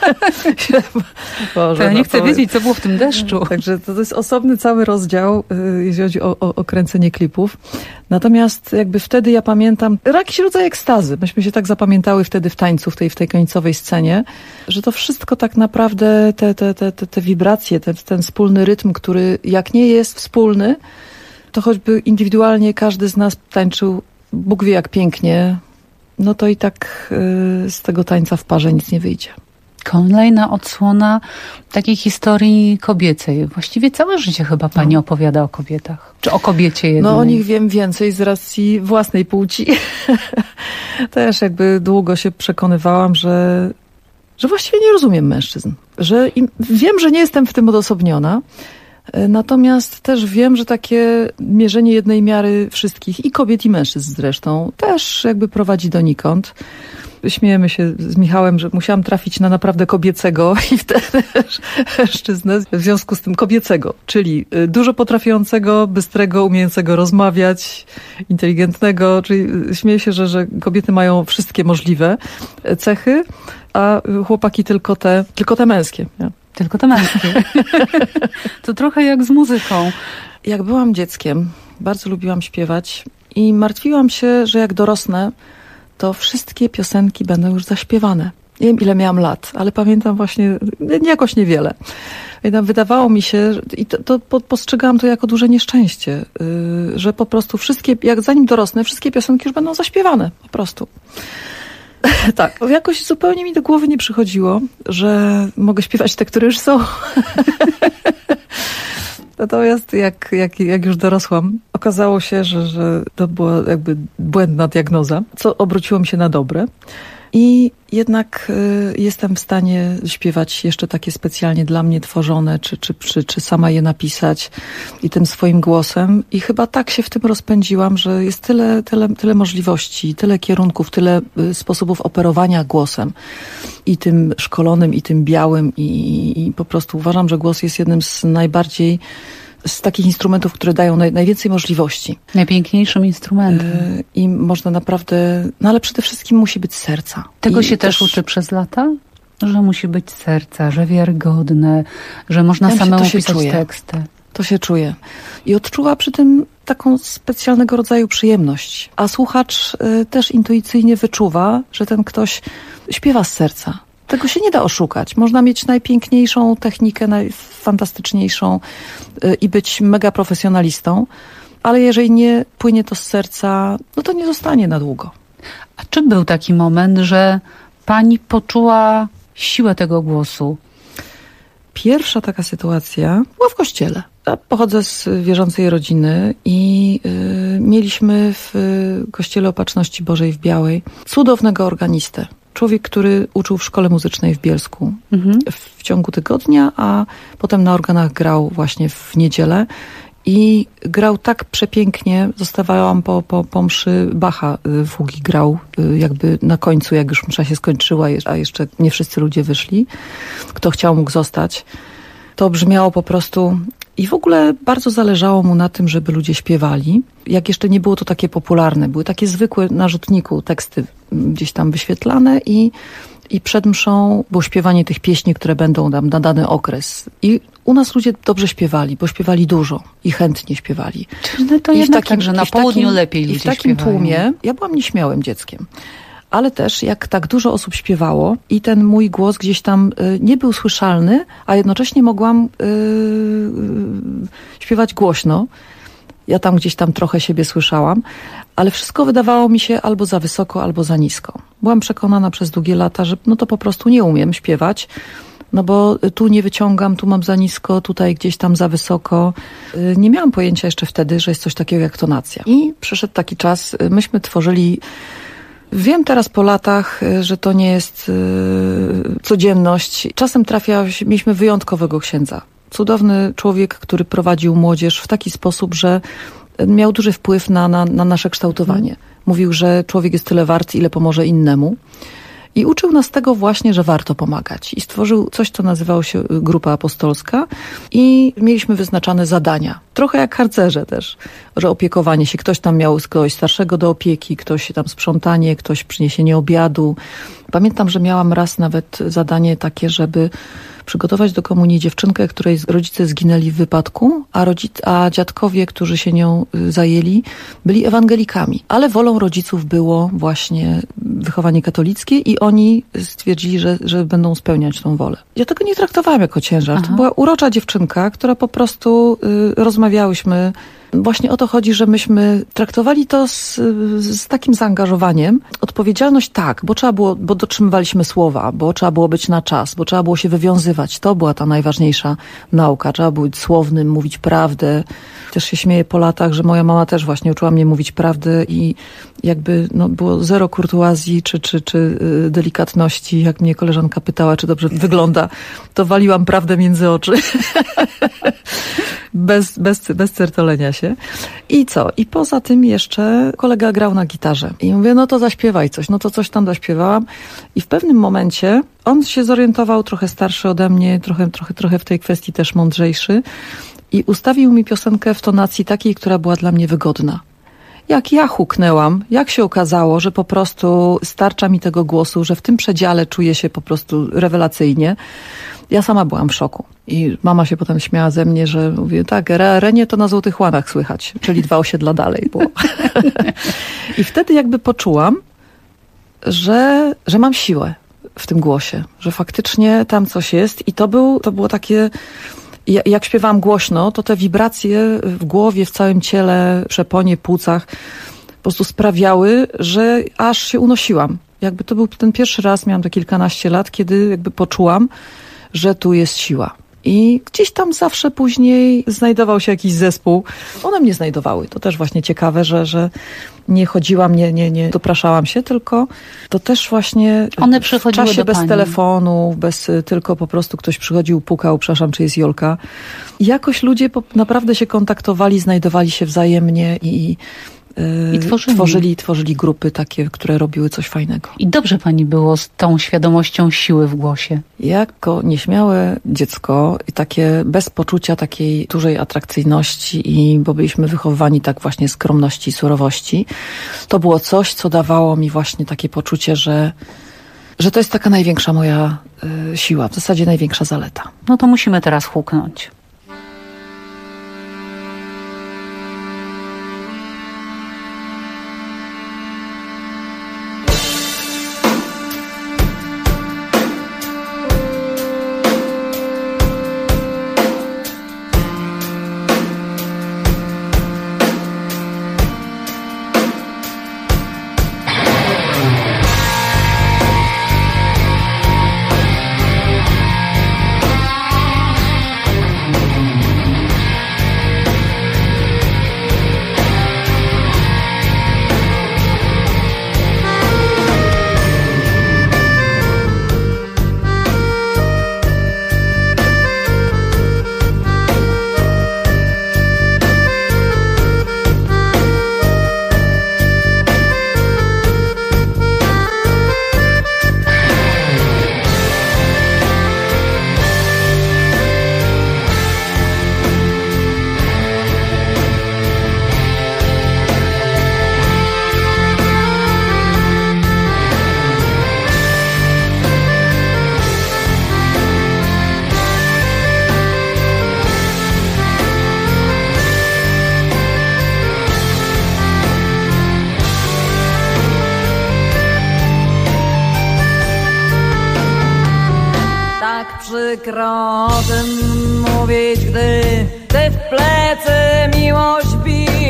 Boże, ja nie chcę wiedzieć, co było w tym deszczu. Także to jest osobny cały rozdział, jeśli chodzi o kręcenie klipów. Natomiast jakby wtedy ja pamiętam jakiś rodzaj ekstazy. Myśmy się tak zapamiętały wtedy w tańcu, w tej końcowej scenie, że to wszystko tak naprawdę, te wibracje, ten wspólny rytm, który jak nie jest wspólny, to choćby indywidualnie każdy z nas tańczył, Bóg wie jak pięknie, no to i tak z tego tańca w parze nic nie wyjdzie. Kolejna odsłona takiej historii kobiecej. Właściwie całe życie chyba pani opowiada o kobietach. Czy o kobiecie jednej? No o nich wiem więcej z racji własnej płci. Też jakby długo się przekonywałam, że właściwie nie rozumiem mężczyzn. Wiem, że nie jestem w tym odosobniona. Natomiast też wiem, że takie mierzenie jednej miary wszystkich, i kobiet, i mężczyzn zresztą, też jakby prowadzi donikąd. Śmiejemy się z Michałem, że musiałam trafić na naprawdę kobiecego i wtedy mężczyznę w związku z tym kobiecego, czyli dużo potrafiącego, bystrego, umiejącego rozmawiać, inteligentnego, czyli śmieję się, że kobiety mają wszystkie możliwe cechy, a chłopaki tylko te męskie. Nie? Tylko te męskie. To trochę jak z muzyką. Jak byłam dzieckiem, bardzo lubiłam śpiewać i martwiłam się, że jak dorosnę, to wszystkie piosenki będą już zaśpiewane. Nie wiem, ile miałam lat, ale pamiętam właśnie jakoś niewiele. Wydawało mi się, i postrzegałam to jako duże nieszczęście, że po prostu zanim dorosnę, wszystkie piosenki już będą zaśpiewane. Po prostu. Tak, jakoś zupełnie mi do głowy nie przychodziło, że mogę śpiewać te, które już są. Natomiast jak już dorosłam, okazało się, że to była jakby błędna diagnoza, co obróciło mi się na dobre. I jednak jestem w stanie śpiewać jeszcze takie specjalnie dla mnie tworzone, czy sama je napisać i tym swoim głosem. I chyba tak się w tym rozpędziłam, że jest tyle możliwości, tyle kierunków, tyle sposobów operowania głosem. I tym szkolonym, i tym białym. I po prostu uważam, że głos jest jednym z takich instrumentów, które dają najwięcej możliwości. Najpiękniejszym instrumentem. I można naprawdę... No ale przede wszystkim musi być serca. Tego się też uczy przez lata? Że musi być serca, że wiarygodne, że można samemu pisać teksty. To się czuje. I odczuwa przy tym taką specjalnego rodzaju przyjemność. A słuchacz też intuicyjnie wyczuwa, że ten ktoś śpiewa z serca. Tego się nie da oszukać. Można mieć najpiękniejszą technikę, najfantastyczniejszą i być mega profesjonalistą, ale jeżeli nie płynie to z serca, no to nie zostanie na długo. A czy był taki moment, że pani poczuła siłę tego głosu? Pierwsza taka sytuacja była w kościele. Ja pochodzę z wierzącej rodziny i mieliśmy w Kościele Opatrzności Bożej w Białej cudownego organistę. Człowiek, który uczył w szkole muzycznej w Bielsku w ciągu tygodnia, a potem na organach grał właśnie w niedzielę i grał tak przepięknie. Zostawałam po mszy Bacha, fugi grał jakby na końcu, jak już msza się skończyła, a jeszcze nie wszyscy ludzie wyszli. Kto chciał, mógł zostać. To brzmiało po prostu i w ogóle bardzo zależało mu na tym, żeby ludzie śpiewali. Jak jeszcze nie było to takie popularne, były takie zwykłe na rzutniku teksty gdzieś tam wyświetlane i przed mszą było śpiewanie tych pieśni, które będą tam na dany okres. I u nas ludzie dobrze śpiewali, bo śpiewali dużo i chętnie śpiewali. No to jednak tak, że na południu lepiej ludzie śpiewają. I w takim tłumie, ja byłam nieśmiałym dzieckiem. Ale też jak tak dużo osób śpiewało i ten mój głos gdzieś tam nie był słyszalny, a jednocześnie mogłam śpiewać głośno, Ja tam gdzieś tam trochę siebie słyszałam, ale wszystko wydawało mi się albo za wysoko, albo za nisko. Byłam przekonana przez długie lata, że no to po prostu nie umiem śpiewać, no bo tu nie wyciągam, tu mam za nisko, tutaj gdzieś tam za wysoko. Nie miałam pojęcia jeszcze wtedy, że jest coś takiego jak tonacja. I przyszedł taki czas, myśmy tworzyli... Wiem teraz po latach, że to nie jest codzienność. Czasem mieliśmy wyjątkowego księdza. Cudowny człowiek, który prowadził młodzież w taki sposób, że miał duży wpływ na nasze kształtowanie. Mówił, że człowiek jest tyle wart, ile pomoże innemu. I uczył nas tego właśnie, że warto pomagać. I stworzył coś, co nazywało się Grupa Apostolska i mieliśmy wyznaczane zadania. Trochę jak harcerze też, że opiekowanie się. Ktoś tam miał kogoś starszego do opieki, ktoś tam sprzątanie, ktoś przyniesienie obiadu. Pamiętam, że miałam raz nawet zadanie takie, żeby przygotować do komunii dziewczynkę, której rodzice zginęli w wypadku, a dziadkowie, którzy się nią zajęli, byli ewangelikami. Ale wolą rodziców było właśnie wychowanie katolickie i oni stwierdzili, że będą spełniać tą wolę. Ja tego nie traktowałam jako ciężar. To była urocza dziewczynka, która po prostu rozmawiałyśmy. Właśnie o to chodzi, że myśmy traktowali to z takim zaangażowaniem. Odpowiedzialność tak, bo dotrzymywaliśmy słowa, bo trzeba było być na czas, bo trzeba było się wywiązywać. To była ta najważniejsza nauka. Trzeba było być słownym, mówić prawdę. Też się śmieję po latach, że moja mama też właśnie uczyła mnie mówić prawdę i jakby było zero kurtuazji czy delikatności. Jak mnie koleżanka pytała, czy dobrze wygląda, to waliłam prawdę między oczy. Bez certolenia się. I co? I poza tym jeszcze kolega grał na gitarze. I mówię, no to zaśpiewaj coś. No to coś tam zaśpiewałam. I w pewnym momencie on się zorientował, trochę starszy ode mnie, trochę w tej kwestii też mądrzejszy. I ustawił mi piosenkę w tonacji takiej, która była dla mnie wygodna. Jak ja huknęłam, jak się okazało, że po prostu starcza mi tego głosu, że w tym przedziale czuję się po prostu rewelacyjnie. Ja sama byłam w szoku. I mama się potem śmiała ze mnie, że mówię, tak, Renie to na Złotych Łanach słychać, czyli 2 osiedla dalej było. I wtedy jakby poczułam, że mam siłę w tym głosie, że faktycznie tam coś jest i to było takie... Jak śpiewałam głośno, to te wibracje w głowie, w całym ciele, przeponie, płucach po prostu sprawiały, że aż się unosiłam. Jakby to był ten pierwszy raz, miałam to kilkanaście lat, kiedy jakby poczułam, że tu jest siła. I gdzieś tam zawsze później znajdował się jakiś zespół. One mnie znajdowały. To też właśnie ciekawe, że nie chodziłam, nie dopraszałam się, tylko to też właśnie one przychodziły w czasie bez pani. telefonu, tylko po prostu ktoś przychodził, pukał, przepraszam, czy jest Jolka. I jakoś ludzie naprawdę się kontaktowali, znajdowali się wzajemnie i tworzyli grupy takie, które robiły coś fajnego. I dobrze pani było z tą świadomością siły w głosie. Jako nieśmiałe dziecko i takie bez poczucia takiej dużej atrakcyjności bo byliśmy wychowywani tak właśnie skromności i surowości, to było coś, co dawało mi właśnie takie poczucie, że to jest taka największa moja siła, w zasadzie największa zaleta. No to musimy teraz huknąć. Przykro o tym mówić, gdy w plecy miłość bije.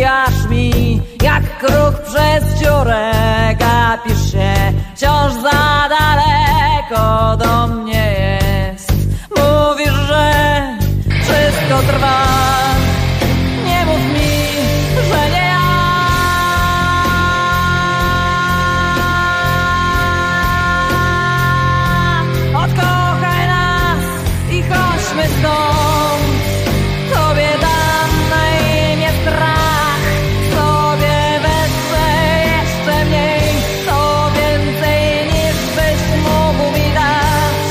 jak kruk przez dziurę gapisz się, wciąż za daleko do mnie jest. Mówisz, że wszystko trwa, nie mów mi, że nie ja. Odkochaj nas i chodźmy stąd, tobie dam na imię strach, sobie wezmę jeszcze mniej, to więcej niż byś mógł mi dać.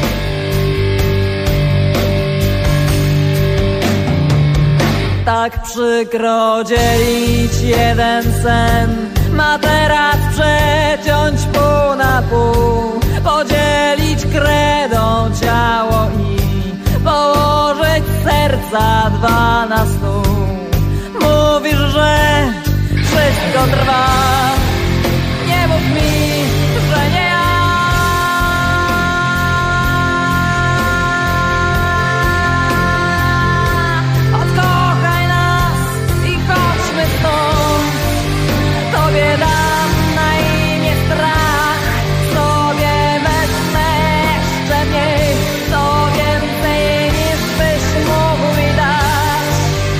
Tak przykro dzielić jeden sen, materac przeciąć pół na pół, podzielić kredą ciało i położyć serca dwa na stół. Mówisz, że wszystko trwa, nie mów mi, że nie ja. Odkochaj nas i chodźmy stąd, tobie dam na imię strach, sobie wezmę jeszcze mniej, to więcej niż byś mógł mi dać.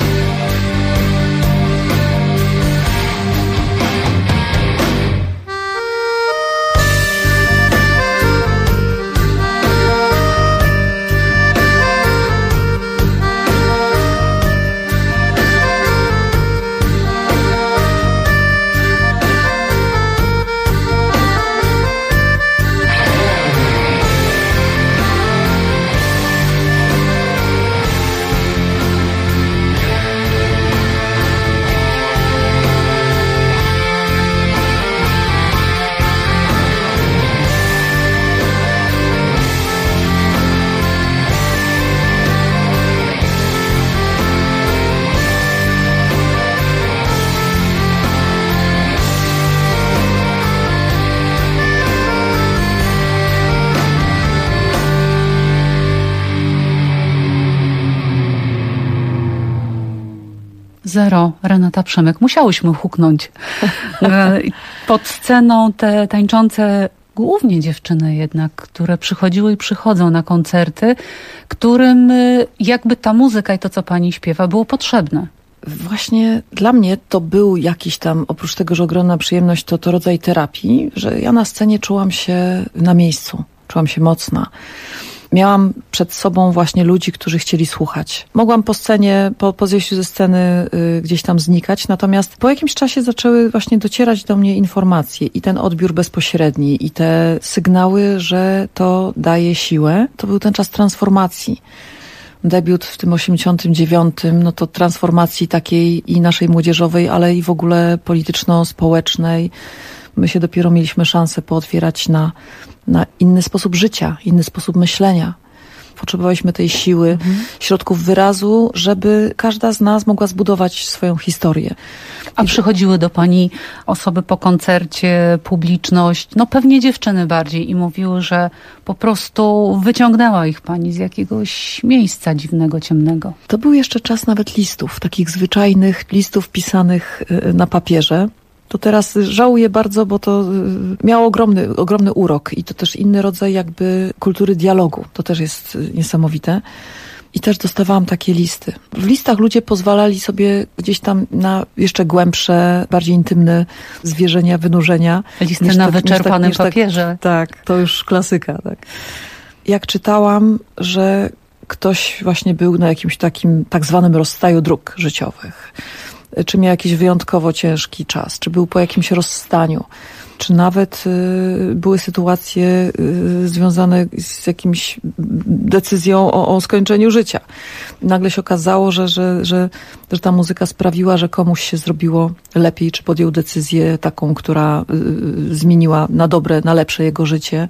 Zero, Renata Przemek. Musiałyśmy huknąć. Pod sceną te tańczące głównie dziewczyny jednak, które przychodziły i przychodzą na koncerty, którym jakby ta muzyka i to, co pani śpiewa, było potrzebne. Właśnie dla mnie to był jakiś tam, oprócz tego, że ogromna przyjemność, to rodzaj terapii, że ja na scenie czułam się na miejscu, czułam się mocna. Miałam przed sobą właśnie ludzi, którzy chcieli słuchać. Mogłam po scenie, po zejściu ze sceny gdzieś tam znikać, natomiast po jakimś czasie zaczęły właśnie docierać do mnie informacje i ten odbiór bezpośredni i te sygnały, że to daje siłę. To był ten czas transformacji. Debiut w tym 89, no to transformacji takiej i naszej młodzieżowej, ale i w ogóle polityczno-społecznej. My się dopiero mieliśmy szansę pootwierać na inny sposób życia, inny sposób myślenia. Potrzebowaliśmy tej siły, środków wyrazu, żeby każda z nas mogła zbudować swoją historię. A przychodziły do pani osoby po koncercie, publiczność, no pewnie dziewczyny bardziej i mówiły, że po prostu wyciągnęła ich pani z jakiegoś miejsca dziwnego, ciemnego. To był jeszcze czas nawet listów, takich zwyczajnych listów pisanych na papierze. To teraz żałuję bardzo, bo to miało ogromny urok i to też inny rodzaj jakby kultury dialogu. To też jest niesamowite. I też dostawałam takie listy. W listach ludzie pozwalali sobie gdzieś tam na jeszcze głębsze, bardziej intymne zwierzenia, wynurzenia. Listy na wyczerpanym papierze. Tak, to już klasyka. Tak. Jak czytałam, że ktoś właśnie był na jakimś takim tak zwanym rozstaju dróg życiowych, czy miał jakiś wyjątkowo ciężki czas, czy był po jakimś rozstaniu, czy nawet były sytuacje związane z jakimś decyzją o skończeniu życia. Nagle się okazało, że ta muzyka sprawiła, że komuś się zrobiło lepiej, czy podjął decyzję taką, która zmieniła na dobre, na lepsze jego życie.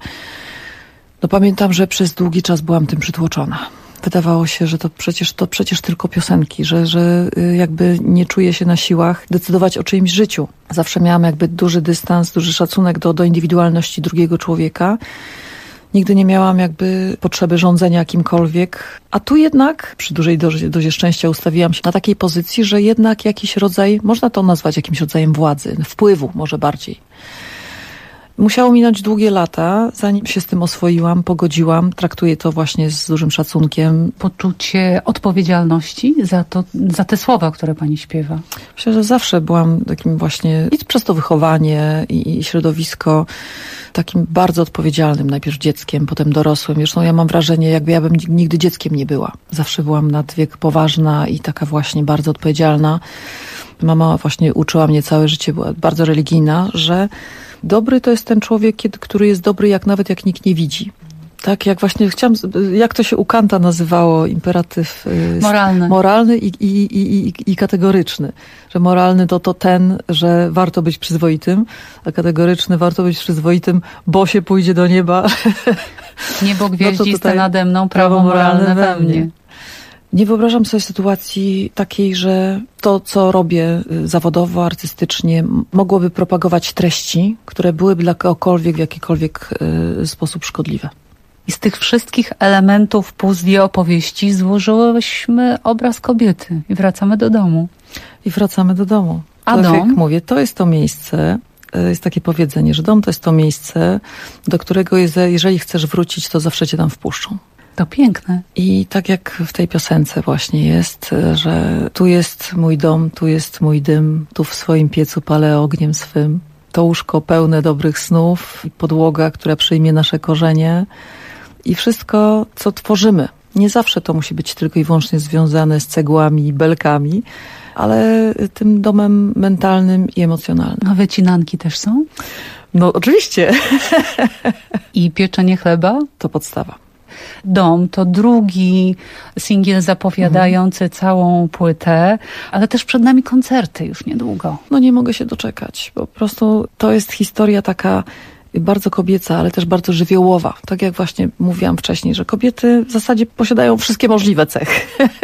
No pamiętam, że przez długi czas byłam tym przytłoczona. Wydawało się, że to przecież tylko piosenki, że jakby nie czuję się na siłach decydować o czyimś życiu. Zawsze miałam jakby duży dystans, duży szacunek do indywidualności drugiego człowieka Nigdy nie miałam jakby potrzeby rządzenia kimkolwiek. A tu jednak przy dużej dozie szczęścia ustawiłam się na takiej pozycji, że jednak jakiś rodzaj, można to nazwać jakimś rodzajem władzy, wpływu może bardziej. Musiało minąć długie lata, zanim się z tym oswoiłam, pogodziłam. Traktuję to właśnie z dużym szacunkiem. Poczucie odpowiedzialności za te słowa, które pani śpiewa. Myślę, że zawsze byłam takim właśnie, i przez to wychowanie i środowisko, takim bardzo odpowiedzialnym, najpierw dzieckiem, potem dorosłym. Zresztą ja mam wrażenie, jakby ja bym nigdy dzieckiem nie była. Zawsze byłam nad wiek poważna i taka właśnie bardzo odpowiedzialna. Mama właśnie uczyła mnie całe życie, była bardzo religijna, że dobry to jest ten człowiek, który jest dobry nawet jak nikt nie widzi. Tak, jak właśnie chciałam, jak to się u Kanta nazywało, imperatyw moralny i kategoryczny. Że moralny to ten, że warto być przyzwoitym, a kategoryczny warto być przyzwoitym, bo się pójdzie do nieba. Niebo gwiaździste nade mną, prawo moralne we mnie. Nie wyobrażam sobie sytuacji takiej, że to, co robię zawodowo, artystycznie, mogłoby propagować treści, które byłyby dla kogokolwiek w jakikolwiek sposób szkodliwe. I z tych wszystkich elementów puzli opowieści złożyłyśmy obraz kobiety i wracamy do domu. A dom? Jak mówię, to jest to miejsce, jest takie powiedzenie, że dom to jest to miejsce, do którego jeżeli chcesz wrócić, to zawsze cię tam wpuszczą. To piękne. I tak jak w tej piosence właśnie jest, że tu jest mój dom, tu jest mój dym, tu w swoim piecu palę ogniem swym. To łóżko pełne dobrych snów, podłoga, która przyjmie nasze korzenie i wszystko, co tworzymy. Nie zawsze to musi być tylko i wyłącznie związane z cegłami i belkami, ale tym domem mentalnym i emocjonalnym. A wycinanki też są? No oczywiście. I pieczenie chleba? To podstawa. Dom to drugi singiel zapowiadający całą płytę, ale też przed nami koncerty już niedługo. No nie mogę się doczekać. Po prostu to jest historia taka bardzo kobieca, ale też bardzo żywiołowa. Tak jak właśnie mówiłam wcześniej, że kobiety w zasadzie posiadają wszystkie możliwe cechy.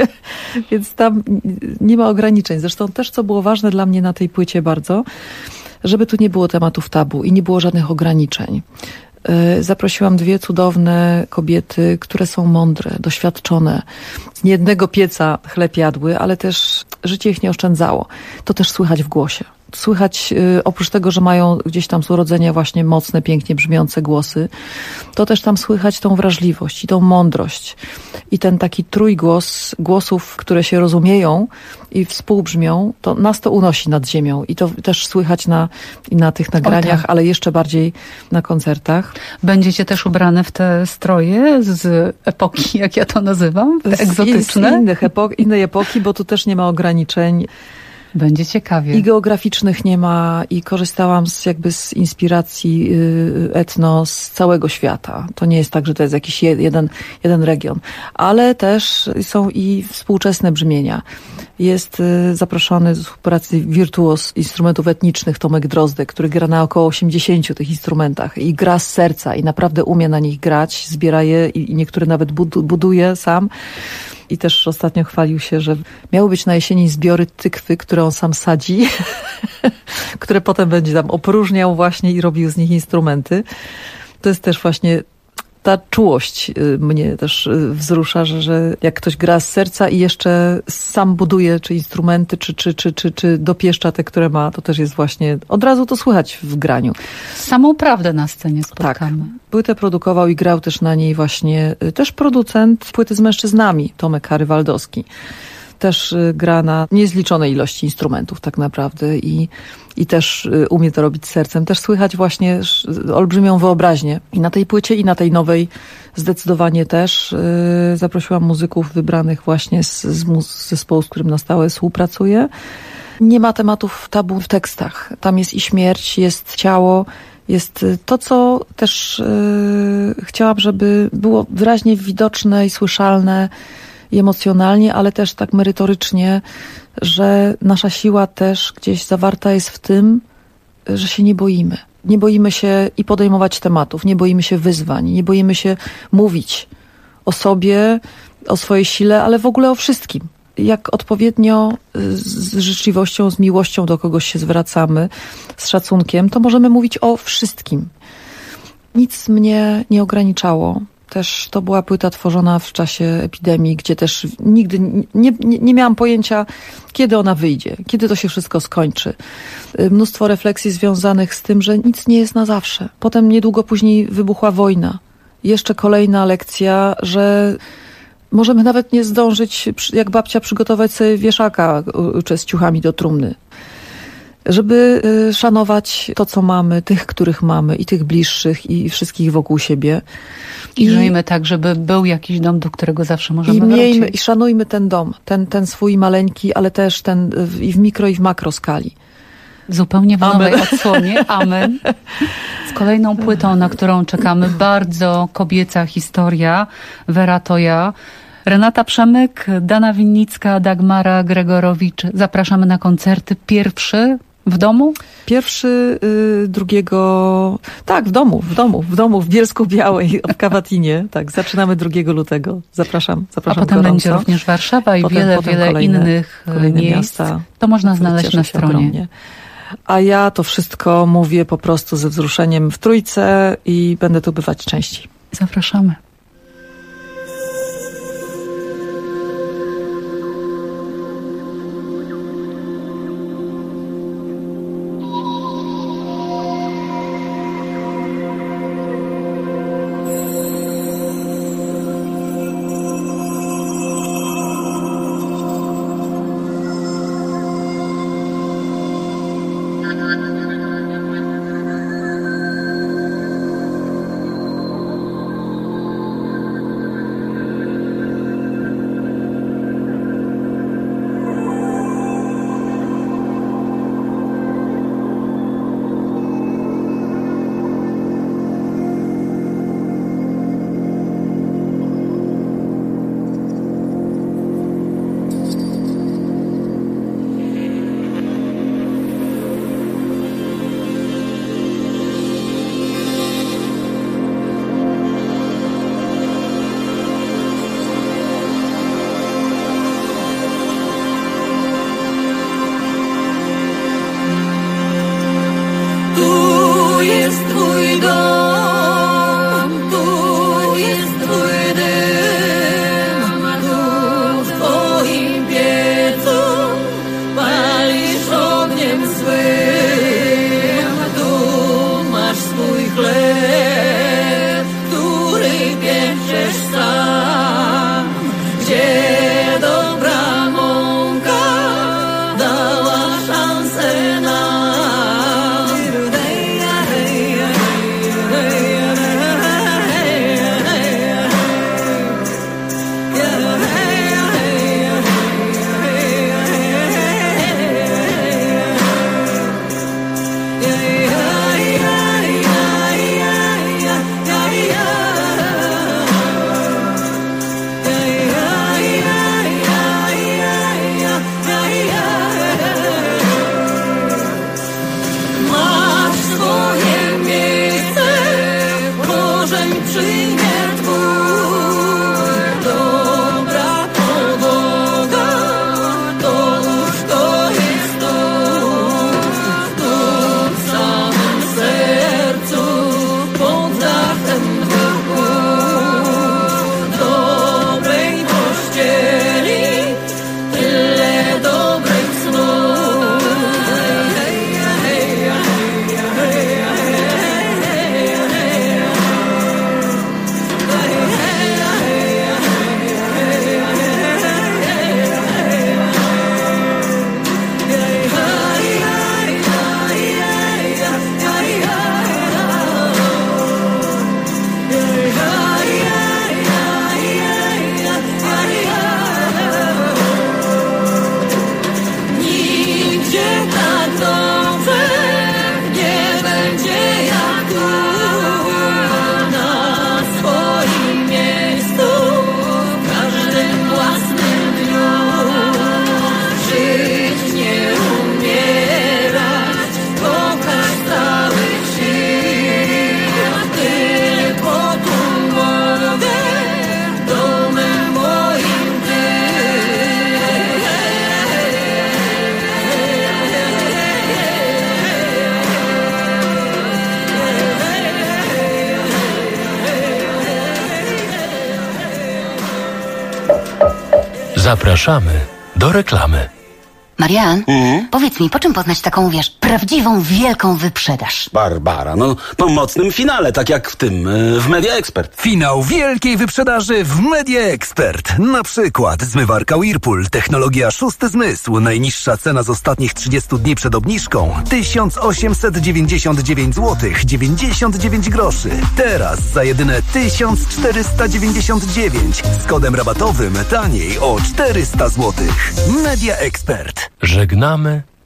Więc tam nie ma ograniczeń. Zresztą też, co było ważne dla mnie na tej płycie bardzo, żeby tu nie było tematów tabu i nie było żadnych ograniczeń. Zaprosiłam 2 cudowne kobiety, które są mądre, doświadczone. Z niejednego pieca chleb jadły, ale też życie ich nie oszczędzało. To też słychać w głosie. Słychać, oprócz tego, że mają gdzieś tam z urodzenia właśnie mocne, pięknie brzmiące głosy, to też tam słychać tą wrażliwość i tą mądrość. I ten taki trójgłos głosów, które się rozumieją i współbrzmią, to nas to unosi nad ziemią. I to też słychać na tych nagraniach, ale jeszcze bardziej na koncertach. Będziecie też ubrane w te stroje z epoki, jak ja to nazywam, te egzotyczne? Z innej epoki, bo tu też nie ma ograniczeń. Będzie ciekawie. I geograficznych nie ma i korzystałam z inspiracji etno z całego świata. To nie jest tak, że to jest jakiś jeden region, ale też są i współczesne brzmienia. Jest zaproszony do współpracy wirtuoz instrumentów etnicznych Tomek Drozdek, który gra na około 80 tych instrumentach i gra z serca i naprawdę umie na nich grać, zbiera je i niektóre nawet buduje sam. I też ostatnio chwalił się, że miały być na jesieni zbiory tykwy, które on sam sadzi, które potem będzie tam opróżniał właśnie i robił z nich instrumenty. To jest też właśnie ta czułość mnie też wzrusza, że jak ktoś gra z serca i jeszcze sam buduje czy instrumenty, czy dopieszcza te, które ma, to też jest właśnie, od razu to słychać w graniu. Samą prawdę na scenie spotkamy. Tak. Płytę produkował i grał też na niej właśnie też producent płyty z mężczyznami, Tomek Harry-Waldowski. Też gra na niezliczonej ilości instrumentów tak naprawdę i też umie to robić sercem. Też słychać właśnie olbrzymią wyobraźnię. I na tej płycie, i na tej nowej zdecydowanie też zaprosiłam muzyków wybranych właśnie z zespołu, z którym na stałe współpracuję. Nie ma tematów tabu w tekstach. Tam jest i śmierć, jest ciało, jest to, co też chciałam, żeby było wyraźnie widoczne i słyszalne i emocjonalnie, ale też tak merytorycznie, że nasza siła też gdzieś zawarta jest w tym, że się nie boimy. Nie boimy się i podejmować tematów, nie boimy się wyzwań, nie boimy się mówić o sobie, o swojej sile, ale w ogóle o wszystkim. Jak odpowiednio z życzliwością, z miłością do kogoś się zwracamy, z szacunkiem, to możemy mówić o wszystkim. Nic mnie nie ograniczało. Też to była płyta tworzona w czasie epidemii, gdzie też nigdy nie miałam pojęcia, kiedy ona wyjdzie, kiedy to się wszystko skończy. Mnóstwo refleksji związanych z tym, że nic nie jest na zawsze. Potem niedługo później wybuchła wojna. Jeszcze kolejna lekcja, że możemy nawet nie zdążyć, jak babcia, przygotować sobie wieszaka czy z ciuchami do trumny. Żeby szanować to, co mamy, tych, których mamy i tych bliższych i wszystkich wokół siebie. I żyjmy tak, żeby był jakiś dom, do którego zawsze możemy wrócić. I szanujmy ten dom, ten swój maleńki, ale też ten i w mikro i w makro skali. Zupełnie w nowej odsłonie. Amen. Z kolejną płytą, na którą czekamy. Bardzo kobieca historia. Wera to ja. Renata Przemyk, Dana Winnicka, Dagmara Gregorowicz. Zapraszamy na koncerty. Pierwszy w domu? Pierwszy, drugiego... Tak, w domu, w Bielsku Białej, w Kawatinie. Tak, zaczynamy 2 lutego. Zapraszam A potem gorąco. będzie również Warszawa i wiele innych miejsc. Miasta. To można znaleźć na stronie. Ogromnie. A ja to wszystko mówię po prostu ze wzruszeniem w Trójce i będę tu bywać częściej. Zapraszamy. Zapraszamy do reklamy. Marian, powiedz mi, po czym poznać taką, prawdziwą, wielką wyprzedaż? Barbara, po mocnym finale, tak jak w Media Expert. Finał wielkiej wyprzedaży w Media Expert. Na przykład zmywarka Whirlpool, technologia szósty zmysł. Najniższa cena z ostatnich 30 dni przed obniżką 1899 zł 99 groszy. Teraz za jedyne 1499 z kodem rabatowym taniej o 400 zł. Media Expert. Żegnamy